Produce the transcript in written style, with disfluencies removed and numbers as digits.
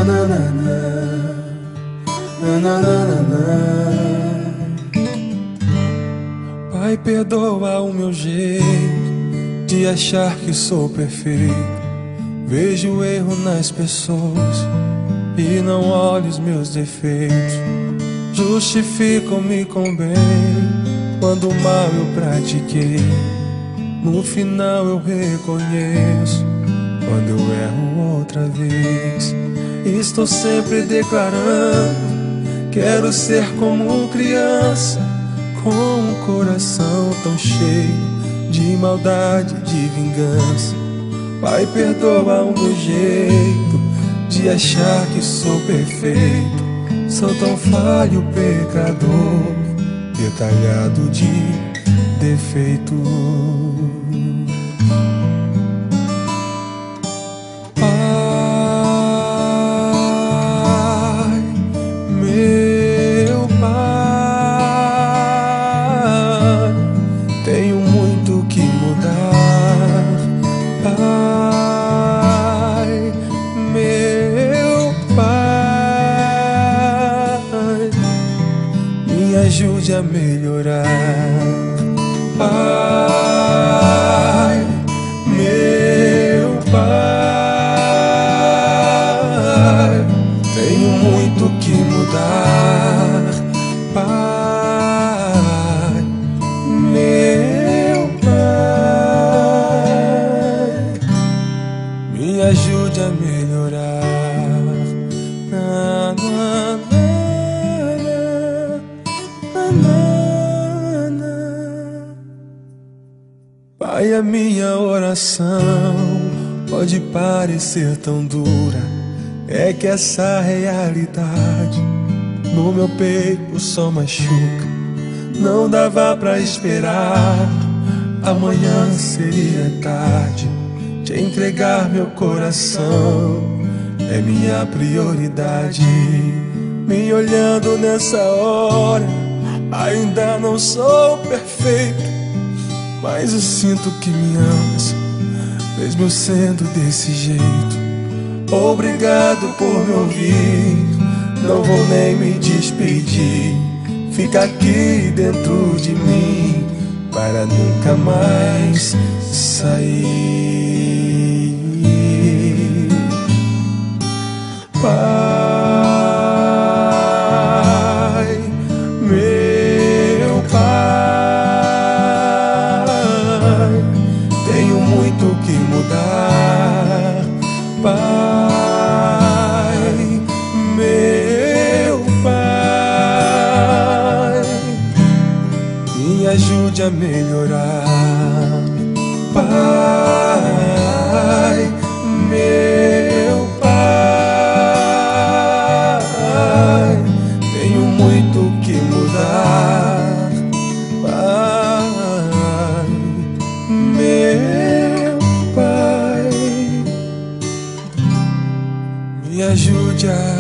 Pai, perdoa o meu jeito de achar que sou perfeito. Vejo o erro nas pessoas e não olho os meus defeitos. Justifico-me com bem quando mal eu pratiquei. No final eu reconheço quando eu erro outra vez. Estou sempre declarando, quero ser como criança, com um coração tão cheio de maldade, de vingança. Pai, perdoa o meu jeito de achar que sou perfeito. Sou tão falho, pecador, detalhado de defeitos. Pai, meu Pai, tenho muito que mudar. Pai, meu Pai, me ajude a melhorar. Pai, meu Pai, tenho muito que mudar. Pai, meu Pai, me ajude a melhorar. Na, na, na, na, na. Pai, a minha oração pode parecer tão dura, é que essa realidade no meu peito só machuca. Não dava pra esperar, amanhã seria tarde. Te entregar meu coração é minha prioridade. Me olhando nessa hora, ainda não sou perfeito, mas eu sinto que me amas, mesmo eu sendo desse jeito. Obrigado por me ouvir, não vou nem me despedir. Fica aqui dentro de mim para nunca mais sair. Pai, meu Pai, tenho muito que mudar. Pai, meu Pai, me ajude a melhorar. Pai, meu Pai, tenho muito que mudar. Pai, meu Pai, me ajude a